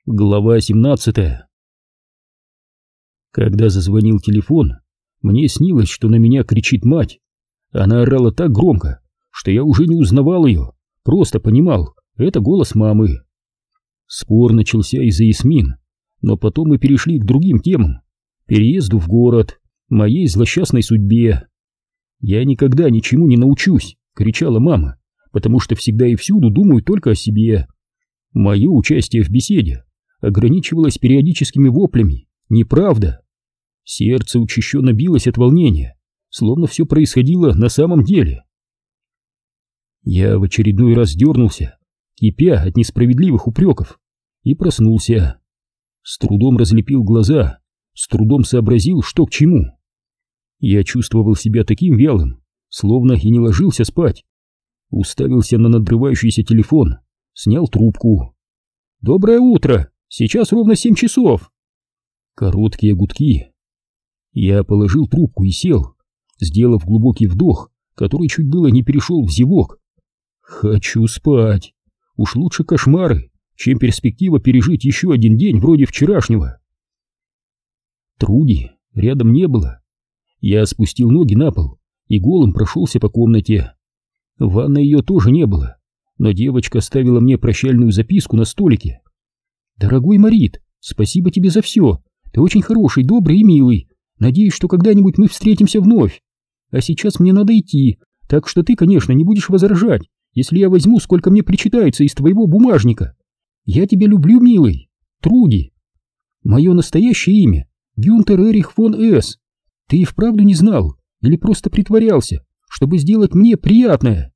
Глава 17. Когда зазвонил телефон, мне снилось, что на меня кричит мать. Она орала так громко, что я уже не узнавал ее, просто понимал, это голос мамы. Спор начался из-за Ясмин, но потом мы перешли к другим темам: переезду в город, моей злосчастной судьбе. «Я никогда ничему не научусь», — кричала мама, «потому что всегда и всюду думаю только о себе». Мое участие в беседе ограничивалось периодическими воплями «неправда». Сердце учащенно билось от волнения, словно все происходило на самом деле. Я в очередной раз дернулся, кипя от несправедливых упреков, и проснулся. С трудом разлепил глаза, с трудом сообразил, что к чему. Я чувствовал себя таким вялым, словно и не ложился спать. Уставился на надрывающийся телефон, снял трубку. «Доброе утро! Сейчас ровно 7 часов!» Короткие гудки. Я положил трубку и сел, сделав глубокий вдох, который чуть было не перешел в зевок. Хочу спать. Уж лучше кошмары, чем перспектива пережить еще один день вроде вчерашнего. Труди рядом не было. Я спустил ноги на пол и голым прошелся по комнате. В ванной ее тоже не было, но девочка оставила мне прощальную записку на столике. «Дорогой Марит, спасибо тебе за все. Ты очень хороший, добрый и милый. Надеюсь, что когда-нибудь мы встретимся вновь. А сейчас мне надо идти, так что ты, конечно, не будешь возражать, если я возьму, сколько мне причитается из твоего бумажника. Я тебя люблю, милый. Труди. Мое настоящее имя — Гюнтер Эрих фон С. Ты и вправду не знал или просто притворялся, чтобы сделать мне приятное?»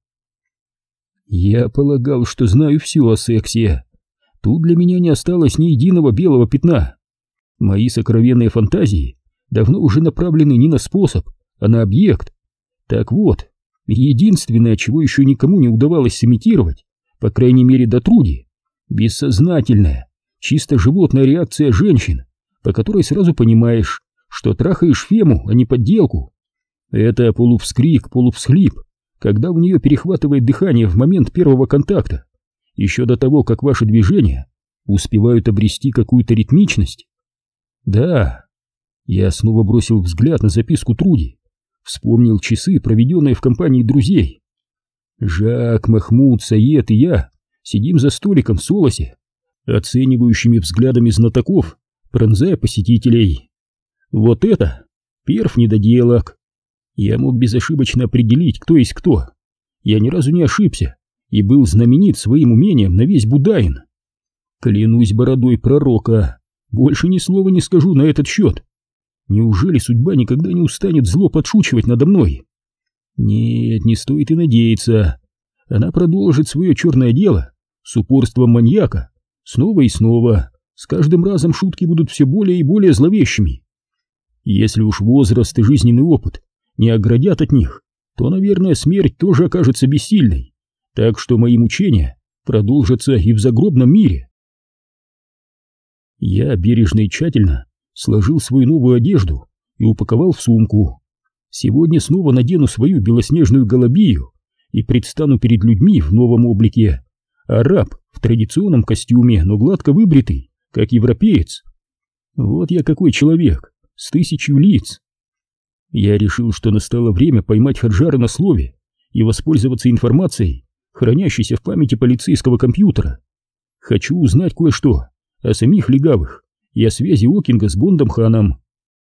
Я полагал, что знаю все о сексе. Тут для меня не осталось ни единого белого пятна. Мои сокровенные фантазии давно уже направлены не на способ, а на объект. Так вот, единственное, чего еще никому не удавалось сымитировать, по крайней мере до Труди, бессознательная, чисто животная реакция женщин, по которой сразу понимаешь, что трахаешь фему, а не подделку. Это полувскрик, полувсхлип, когда у нее перехватывает дыхание в момент первого контакта, еще до того, как ваши движения успевают обрести какую-то ритмичность. Да, я снова бросил взгляд на записку Труди, вспомнил часы, проведенные в компании друзей. Жак, Махмуд, Саед и я сидим за столиком в Солосе, оценивающими взглядами знатоков, пронзая посетителей. Вот это перв недоделок. Я мог безошибочно определить, кто есть кто. Я ни разу не ошибся и был знаменит своим умением на весь Будаин. Клянусь бородой пророка, больше ни слова не скажу на этот счет. Неужели судьба никогда не устанет зло подшучивать надо мной? Нет, не стоит и надеяться. Она продолжит свое черное дело с упорством маньяка снова и снова. С каждым разом шутки будут все более и более зловещими. Если уж возраст и жизненный опыт не оградят от них, то, наверное, смерть тоже окажется бессильной. Так что мои мучения продолжатся и в загробном мире. Я бережно и тщательно сложил свою новую одежду и упаковал в сумку. Сегодня снова надену свою белоснежную галабию и предстану перед людьми в новом облике. Араб в традиционном костюме, но гладко выбритый, как европеец. Вот я какой человек, с 1000 лиц. Я решил, что настало время поймать Хаджара на слове и воспользоваться информацией, хранящейся в памяти полицейского компьютера. Хочу узнать кое-что о самих легавых и о связи Окинга с Бондом Ханом.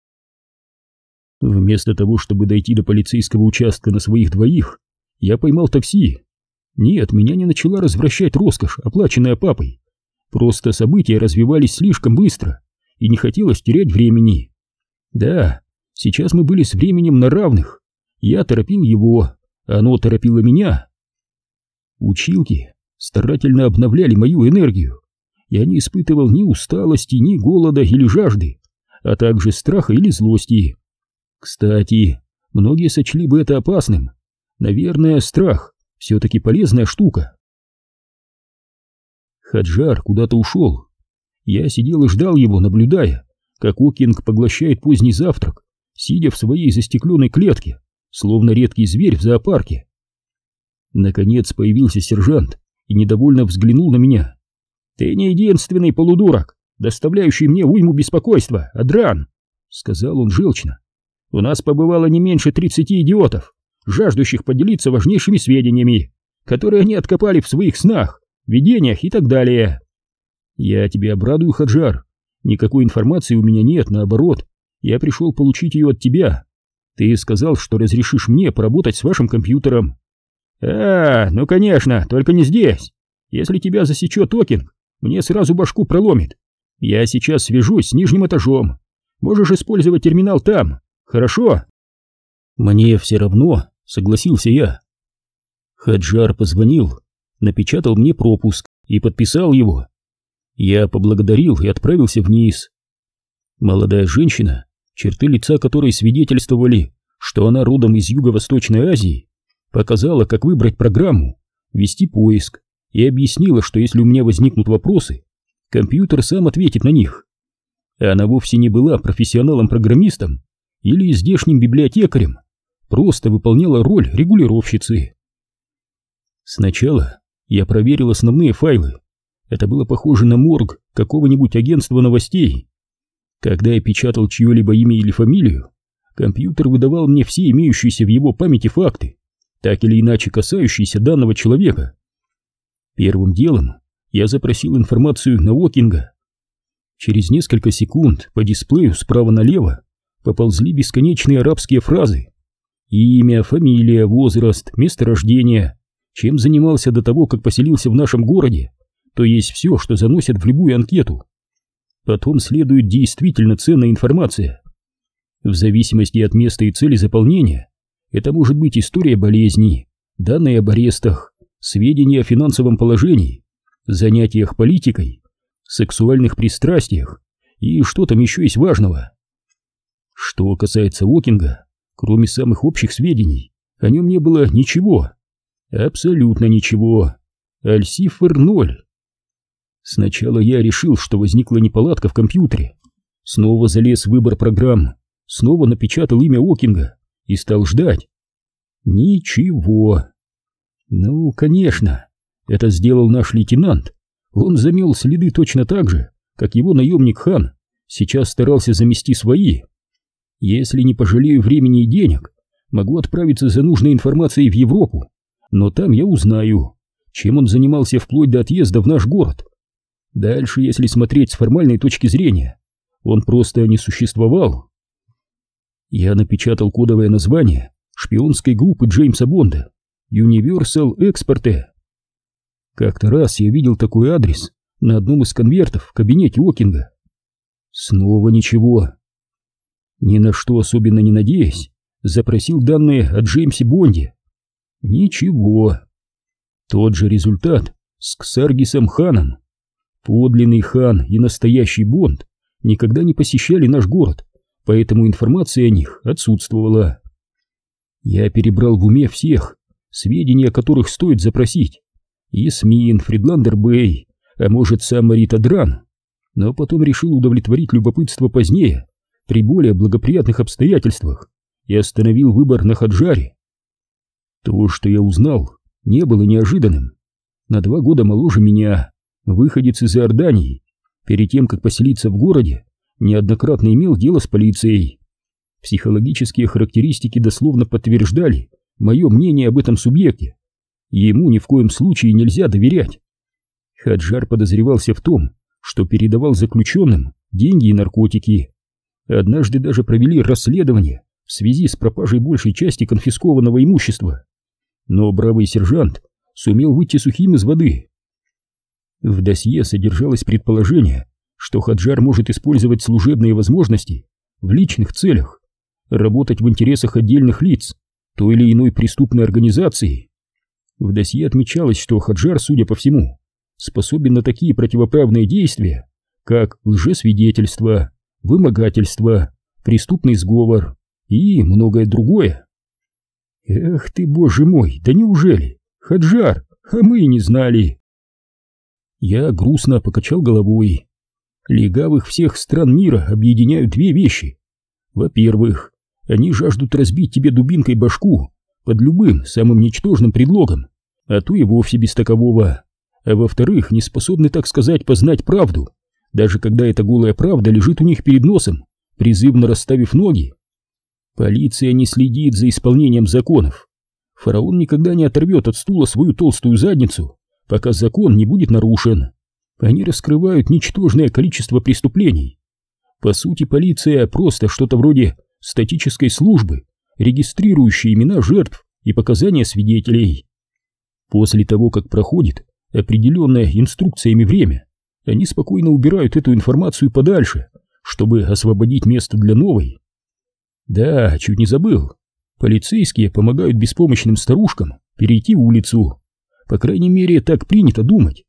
Вместо того, чтобы дойти до полицейского участка на своих двоих, я поймал такси. Нет, меня не начала развращать роскошь, оплаченная папой. Просто события развивались слишком быстро, и не хотелось терять времени. Да, сейчас мы были с временем на равных. Я торопил его, оно торопило меня. Училки старательно обновляли мою энергию. Я не испытывал ни усталости, ни голода или жажды, а также страха или злости. Кстати, многие сочли бы это опасным. Наверное, страх все-таки полезная штука. Хаджар куда-то ушел. Я сидел и ждал его, наблюдая, как Окинг поглощает поздний завтрак, сидя в своей застекленной клетке, словно редкий зверь в зоопарке. Наконец появился сержант и недовольно взглянул на меня. «Ты не единственный полудурок, доставляющий мне уйму беспокойства, Адран», — сказал он желчно. «У нас побывало не меньше 30 идиотов, жаждущих поделиться важнейшими сведениями, которые они откопали в своих снах, видениях и так далее. Я тебя обрадую, Хаджар. Никакой информации у меня нет, наоборот, я пришел получить ее от тебя. Ты сказал, что разрешишь мне поработать с вашим компьютером». Ну конечно, только не здесь. Если тебя засечет Окинг, мне сразу башку проломит. Я сейчас свяжусь с нижним этажом. Можешь использовать терминал там, хорошо?» «Мне все равно», — согласился я. Хаджар позвонил, напечатал мне пропуск и подписал его. Я поблагодарил и отправился вниз. Молодая женщина, черты лица которой свидетельствовали, что она родом из Юго-Восточной Азии, показала, как выбрать программу, вести поиск, и объяснила, что если у меня возникнут вопросы, компьютер сам ответит на них. Она вовсе не была профессионалом-программистом или здешним библиотекарем, просто выполняла роль регулировщицы. Сначала я проверил основные файлы. Это было похоже на морг какого-нибудь агентства новостей. Когда я печатал чье-либо имя или фамилию, компьютер выдавал мне все имеющиеся в его памяти факты, так или иначе касающиеся данного человека. Первым делом я запросил информацию на Окинга. Через несколько секунд по дисплею справа налево поползли бесконечные арабские фразы. Имя, фамилия, возраст, место рождения, чем занимался до того, как поселился в нашем городе, то есть все, что заносят в любую анкету. Потом следует действительно ценная информация. В зависимости от места и цели заполнения, это может быть история болезни, данные об арестах, сведения о финансовом положении, занятиях политикой, сексуальных пристрастиях и что там еще есть важного. Что касается Окинга, кроме самых общих сведений, о нем не было ничего. Абсолютно ничего. Альсифр 0. Сначала я решил, что возникла неполадка в компьютере. Снова залез в выбор программ, снова напечатал имя Окинга и стал ждать. Ничего. Ну, конечно, это сделал наш лейтенант. Он замел следы точно так же, как его наемник Хан сейчас старался замести свои. Если не пожалею времени и денег, могу отправиться за нужной информацией в Европу, но там я узнаю, чем он занимался вплоть до отъезда в наш город. Дальше, если смотреть с формальной точки зрения, он просто не существовал. Я напечатал кодовое название шпионской группы Джеймса Бонда Universal Experte. Как-то раз я видел такой адрес на одном из конвертов в кабинете Окинга. Снова ничего. Ни на что особенно не надеясь, запросил данные о Джеймсе Бонде. Ничего. Тот же результат с Ксаргисом Ханом. Подлинный Хан и настоящий Бонд никогда не посещали наш город, поэтому информация о них отсутствовала. Я перебрал в уме всех, сведения о которых стоит запросить. Ясмин, Фридландер Бэй, а может сам Марит Адран, но потом решил удовлетворить любопытство позднее, при более благоприятных обстоятельствах, и остановил выбор на Хаджаре. То, что я узнал, не было неожиданным. На 2 года моложе меня, выходец из Иордании, перед тем, как поселиться в городе, неоднократно имел дело с полицией. Психологические характеристики дословно подтверждали мое мнение об этом субъекте. Ему ни в коем случае нельзя доверять. Хаджар подозревался в том, что передавал заключенным деньги и наркотики. Однажды даже провели расследование в связи с пропажей большей части конфискованного имущества. Но бравый сержант сумел выйти сухим из воды. В досье содержалось предположение, что Хаджар может использовать служебные возможности в личных целях, работать в интересах отдельных лиц, той или иной преступной организации. В досье отмечалось, что Хаджар, судя по всему, способен на такие противоправные действия, как лжесвидетельство, вымогательство, преступный сговор и многое другое. Эх ты, боже мой, да неужели? Хаджар, а мы и не знали. Я грустно покачал головой. Легавых всех стран мира объединяют 2 вещи. Во-первых, они жаждут разбить тебе дубинкой башку под любым самым ничтожным предлогом, а то и вовсе без такового. а во-вторых, не способны, так сказать, познать правду, даже когда эта голая правда лежит у них перед носом, призывно расставив ноги. Полиция не следит за исполнением законов. Фараон никогда не оторвет от стула свою толстую задницу, пока закон не будет нарушен. Они раскрывают ничтожное количество преступлений. По сути, полиция просто что-то вроде статической службы, регистрирующей имена жертв и показания свидетелей. После того, как проходит определенное инструкциями время, они спокойно убирают эту информацию подальше, чтобы освободить место для новой. Да, чуть не забыл. Полицейские помогают беспомощным старушкам перейти улицу. По крайней мере, так принято думать.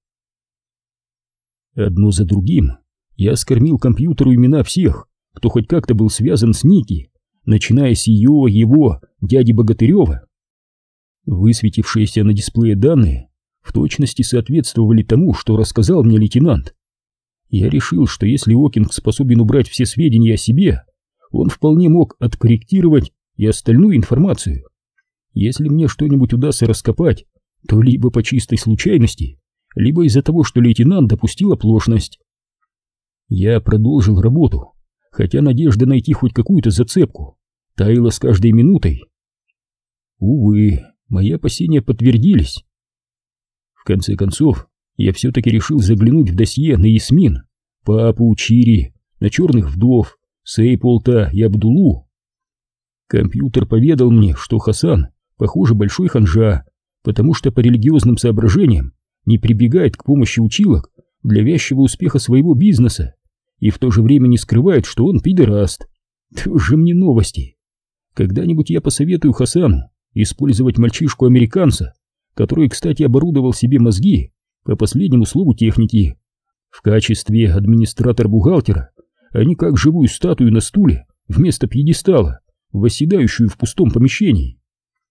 Одно за другим я скормил компьютеру имена всех, кто хоть как-то был связан с Ники, начиная с ее, его, дяди Богатырева. Высветившиеся на дисплее данные в точности соответствовали тому, что рассказал мне лейтенант. Я решил, что если Окинг способен убрать все сведения о себе, он вполне мог откорректировать и остальную информацию. Если мне что-нибудь удастся раскопать, то либо по чистой случайности, либо из-за того, что лейтенант допустил оплошность. Я продолжил работу, хотя надежда найти хоть какую-то зацепку таяла с каждой минутой. Увы, мои опасения подтвердились. В конце концов, я все-таки решил заглянуть в досье на Ясмин, папу, Чири, на черных вдов, Сейполта и Абдулу. Компьютер поведал мне, что Хасан, похоже, большой ханжа, потому что по религиозным соображениям не прибегает к помощи училок для вязчего успеха своего бизнеса и в то же время не скрывает, что он пидораст. Тоже мне новости. Когда-нибудь я посоветую Хасану использовать мальчишку-американца, который, кстати, оборудовал себе мозги по последнему слову техники, в качестве администратора-бухгалтера, а не как живую статую на стуле вместо пьедестала, восседающую в пустом помещении.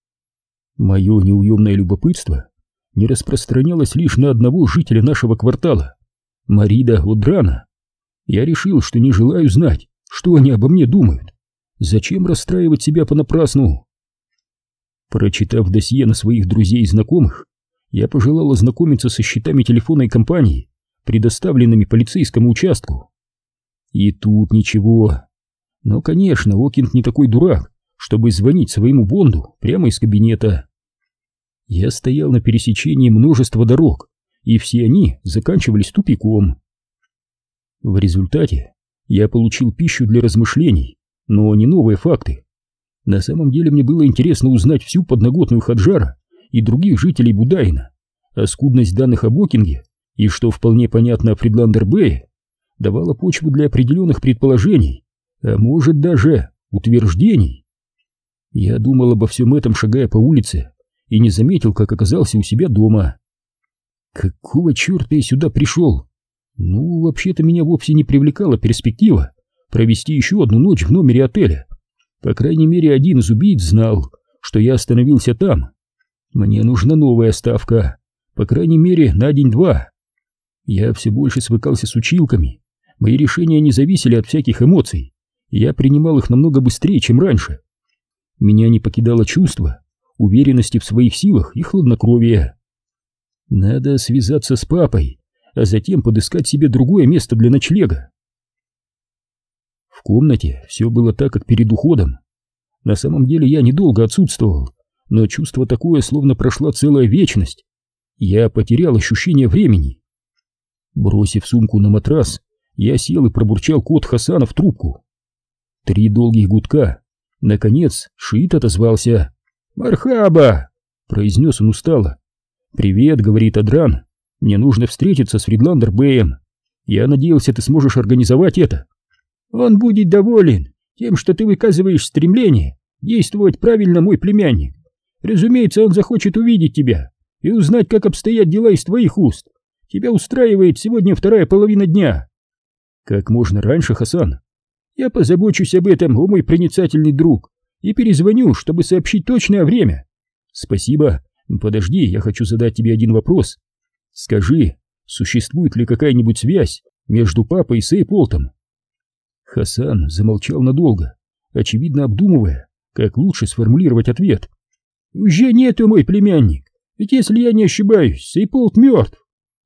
Мое неуемное любопытство не распространялось лишь на одного жителя нашего квартала, Марида Одрана. Я решил, что не желаю знать, что они обо мне думают. Зачем расстраивать себя понапрасну? Прочитав досье на своих друзей и знакомых, я пожелал ознакомиться со счетами телефонной компании, предоставленными полицейскому участку. И тут ничего. Но, конечно, Окинг не такой дурак, чтобы звонить своему Бонду прямо из кабинета. Я стоял на пересечении множества дорог, и все они заканчивались тупиком. В результате я получил пищу для размышлений, но не новые факты. На самом деле мне было интересно узнать всю подноготную Хаджара и других жителей Будаина, а скудность данных об Окинге и, что вполне понятно, о Фридландер-Бэе, давала почву для определенных предположений, а может даже утверждений. Я думал обо всем этом, шагая по улице, и не заметил, как оказался у себя дома. Какого черта я сюда пришел? Ну, вообще-то меня вовсе не привлекала перспектива провести еще одну ночь в номере отеля. По крайней мере, один из убийц знал, что я остановился там. Мне нужна новая ставка, по крайней мере, на день-два. Я все больше свыкался с училками, мои решения не зависели от всяких эмоций, и я принимал их намного быстрее, чем раньше. Меня не покидало чувство уверенности в своих силах и хладнокровия. Надо связаться с папой, а затем подыскать себе другое место для ночлега. В комнате все было так, как перед уходом. На самом деле я недолго отсутствовал, но чувство такое, словно прошла целая вечность. Я потерял ощущение времени. Бросив сумку на матрас, я сел и пробурчал код Хасана в трубку. 3 долгих гудка. Наконец шиит отозвался. «Мархаба!» — произнес он устало. «Привет», — говорит Одран. «Мне нужно встретиться с Фридландер-Бэем. Я надеялся, ты сможешь организовать это». «Он будет доволен тем, что ты выказываешь стремление действовать правильно, мой племянник. Разумеется, он захочет увидеть тебя и узнать, как обстоят дела из твоих уст. Тебя устраивает сегодня вторая половина дня». «Как можно раньше, Хасан?» «Я позабочусь об этом, о мой проницательный друг, и перезвоню, чтобы сообщить точное время». «Спасибо. Подожди, я хочу задать тебе один вопрос. Скажи, существует ли какая-нибудь связь между папой и Сейполтом?» Хасан замолчал надолго, очевидно обдумывая, как лучше сформулировать ответ. «Уже нету, мой племянник, ведь если я не ошибаюсь, Сейполт мертв.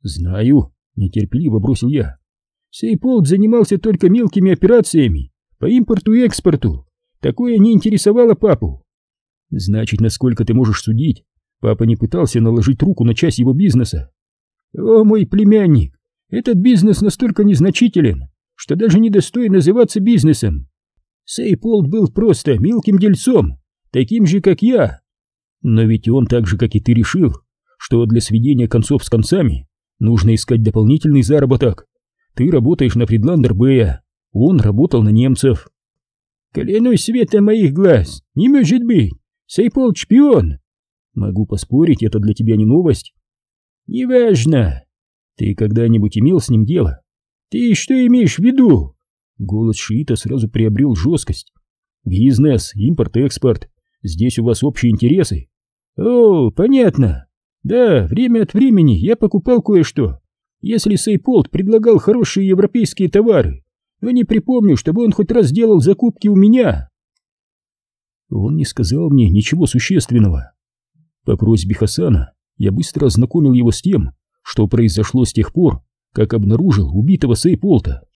Знаю, нетерпеливо бросил я. Сейполт занимался только мелкими операциями по импорту и экспорту. Такое не интересовало папу. Значит, насколько ты можешь судить, папа не пытался наложить руку на часть его бизнеса? О, мой племянник, этот бизнес настолько незначителен, что даже не достоин называться бизнесом. Сейполт был просто мелким дельцом, таким же, как я. Но ведь он так же, как и ты, решил, что для сведения концов с концами нужно искать дополнительный заработок. Ты работаешь на Фридландер Бэя, он работал на немцев. Клянусь светом моих глаз, не может быть, Сейполт шпион. Могу поспорить, это для тебя не новость. Неважно. Ты когда-нибудь имел с ним дело? Ты что имеешь в виду? Голос шиита сразу приобрел жесткость. Бизнес, импорт-экспорт. Здесь у вас общие интересы. О, понятно. Да, время от времени я покупал кое-что. Если Сейполт предлагал хорошие европейские товары, но не припомню, чтобы он хоть раз делал закупки у меня. Он не сказал мне ничего существенного. По просьбе Хасана я быстро ознакомил его с тем, что произошло с тех пор, как обнаружил убитого Сейполта.